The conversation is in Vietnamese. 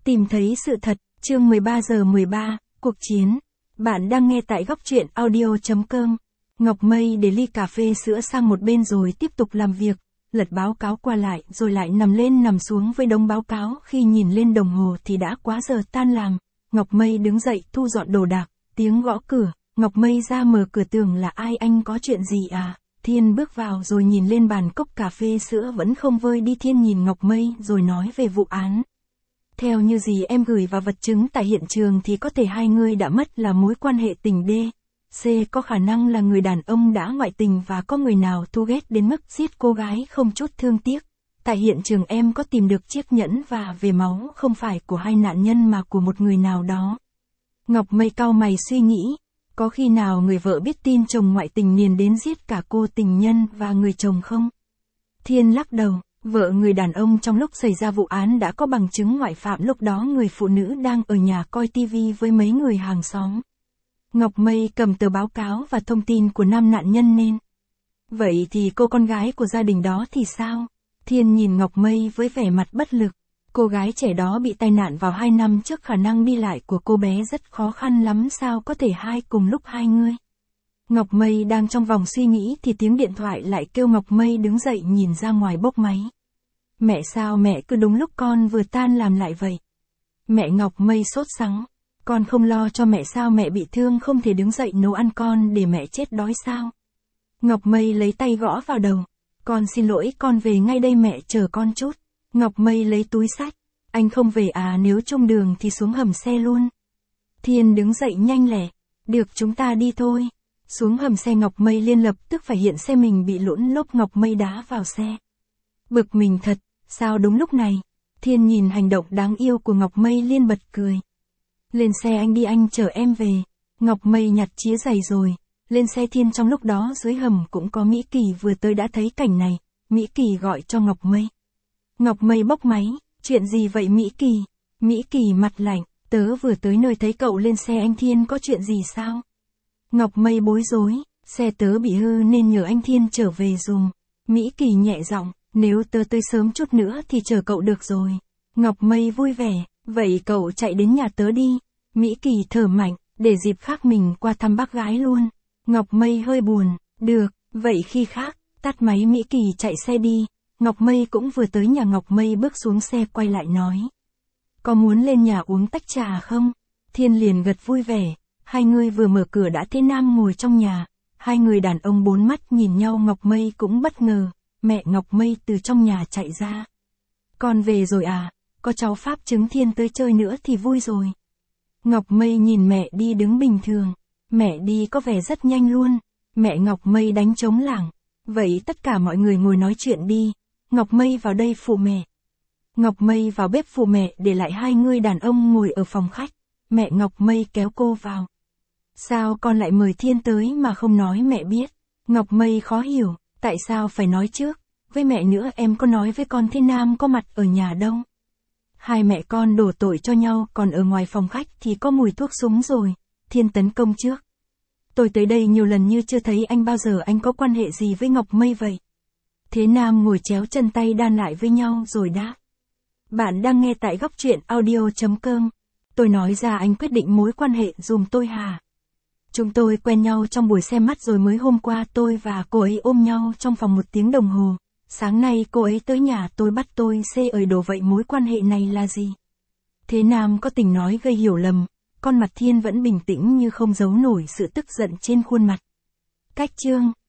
Tìm thấy sự thật, chương 13 giờ 13, cuộc chiến. Bạn đang nghe tại góc truyện audio.com. Ngọc Mây để ly cà phê sữa sang một bên rồi tiếp tục làm việc, lật báo cáo qua lại rồi lại nằm lên nằm xuống với đống báo cáo. Khi nhìn lên đồng hồ thì đã quá giờ tan làm. Ngọc Mây đứng dậy thu dọn đồ đạc, tiếng gõ cửa, Ngọc Mây ra mở cửa tường là ai, anh có chuyện gì à? Thiên bước vào rồi nhìn lên bàn cốc cà phê sữa vẫn không vơi đi. Thiên nhìn Ngọc Mây rồi nói về vụ án. Theo như gì em gửi vào vật chứng tại hiện trường thì có thể hai người đã mất là mối quan hệ tình D. C có khả năng là người đàn ông đã ngoại tình và có người nào thù ghét đến mức giết cô gái không chút thương tiếc. Tại hiện trường em có tìm được chiếc nhẫn và về máu không phải của hai nạn nhân mà của một người nào đó. Ngọc Mây cau mày suy nghĩ, có khi nào người vợ biết tin chồng ngoại tình liền đến giết cả cô tình nhân và người chồng không? Thiên lắc đầu. Vợ người đàn ông trong lúc xảy ra vụ án đã có bằng chứng ngoại phạm, lúc đó người phụ nữ đang ở nhà coi tivi với mấy người hàng xóm. Ngọc Mây cầm tờ báo cáo và thông tin của 5 nạn nhân nên. Vậy thì cô con gái của gia đình đó thì sao? Thiên nhìn Ngọc Mây với vẻ mặt bất lực. Cô gái trẻ đó bị tai nạn vào 2 năm trước, khả năng đi lại của cô bé rất khó khăn lắm, sao có thể hai cùng lúc hai người? Ngọc Mây đang trong vòng suy nghĩ thì tiếng điện thoại lại kêu. Ngọc Mây đứng dậy nhìn ra ngoài bốc máy. Mẹ, sao mẹ cứ đúng lúc con vừa tan làm lại vậy? Mẹ. Ngọc Mây sốt sắng. Con không lo cho mẹ sao? Mẹ bị thương không thể đứng dậy nấu ăn con để mẹ chết đói sao? Ngọc Mây lấy tay gõ vào đầu. Con xin lỗi, con về ngay đây, mẹ chờ con chút. Ngọc Mây lấy túi xách. Anh không về à? Nếu chung đường thì xuống hầm xe luôn. Thiên đứng dậy nhanh lẹ. Được, chúng ta đi thôi. Xuống hầm xe, Ngọc Mây liên lập tức phải hiện xe mình bị lũn lốp. Ngọc Mây đá vào xe. Bực mình thật, sao đúng lúc này? Thiên nhìn hành động đáng yêu của Ngọc Mây liên bật cười. Lên xe anh đi, anh chở em về. Ngọc Mây nhặt chĩa giày rồi lên xe. Thiên trong lúc đó dưới hầm cũng có Mỹ Kỳ vừa tới đã thấy cảnh này. Mỹ Kỳ gọi cho Ngọc Mây. Ngọc Mây bốc máy. Chuyện gì vậy Mỹ Kỳ? Mỹ Kỳ mặt lạnh. Tớ vừa tới nơi thấy cậu lên xe anh Thiên, có chuyện gì sao? Ngọc Mây bối rối. Xe tớ bị hư nên nhờ anh Thiên trở về dùm. Mỹ Kỳ nhẹ giọng. Nếu tớ tới sớm chút nữa thì chờ cậu được rồi. Ngọc Mây vui vẻ. Vậy cậu chạy đến nhà tớ đi. Mỹ Kỳ thở mạnh. Để dịp khác mình qua thăm bác gái luôn. Ngọc Mây hơi buồn. Được, vậy khi khác. Tắt máy, Mỹ Kỳ chạy xe đi. Ngọc Mây cũng vừa tới nhà. Ngọc Mây bước xuống xe quay lại nói. Có muốn lên nhà uống tách trà không? Thiên liền gật vui vẻ. Hai người vừa mở cửa đã thấy Nam ngồi trong nhà. Hai người đàn ông bốn mắt nhìn nhau. Ngọc Mây cũng bất ngờ. Mẹ Ngọc Mây từ trong nhà chạy ra. Con về rồi à? Có cháu pháp chứng Thiên tới chơi nữa thì vui rồi. Ngọc Mây nhìn mẹ đi đứng bình thường. Mẹ đi có vẻ rất nhanh luôn. Mẹ Ngọc Mây đánh trống lảng. Vậy tất cả mọi người ngồi nói chuyện đi. Ngọc Mây vào đây phụ mẹ. Ngọc Mây vào bếp phụ mẹ, để lại hai người đàn ông ngồi ở phòng khách. Mẹ Ngọc Mây kéo cô vào. Sao con lại mời Thiên tới mà không nói mẹ biết? Ngọc Mây khó hiểu. Tại sao phải nói trước? Với mẹ nữa, em có nói với con Thiên Nam có mặt ở nhà đâu? Hai mẹ con đổ tội cho nhau, còn ở ngoài phòng khách thì có mùi thuốc súng rồi. Thiên tấn công trước. Tôi tới đây nhiều lần như chưa thấy anh bao giờ. Anh có quan hệ gì với Ngọc Mây vậy? Thế Nam ngồi chéo chân tay đan lại với nhau rồi đáp. Bạn đang nghe tại góc truyện audio.com. Tôi nói ra anh quyết định mối quan hệ dùm tôi hả? Chúng tôi quen nhau trong buổi xem mắt rồi mới hôm qua tôi và cô ấy ôm nhau trong phòng 1 tiếng đồng hồ. Sáng nay cô ấy tới nhà tôi bắt tôi ơi đồ. Vậy mối quan hệ này là gì? Thế Nam có tình nói gây hiểu lầm. Con mặt Thiên vẫn bình tĩnh như không giấu nổi sự tức giận trên khuôn mặt. Cách chương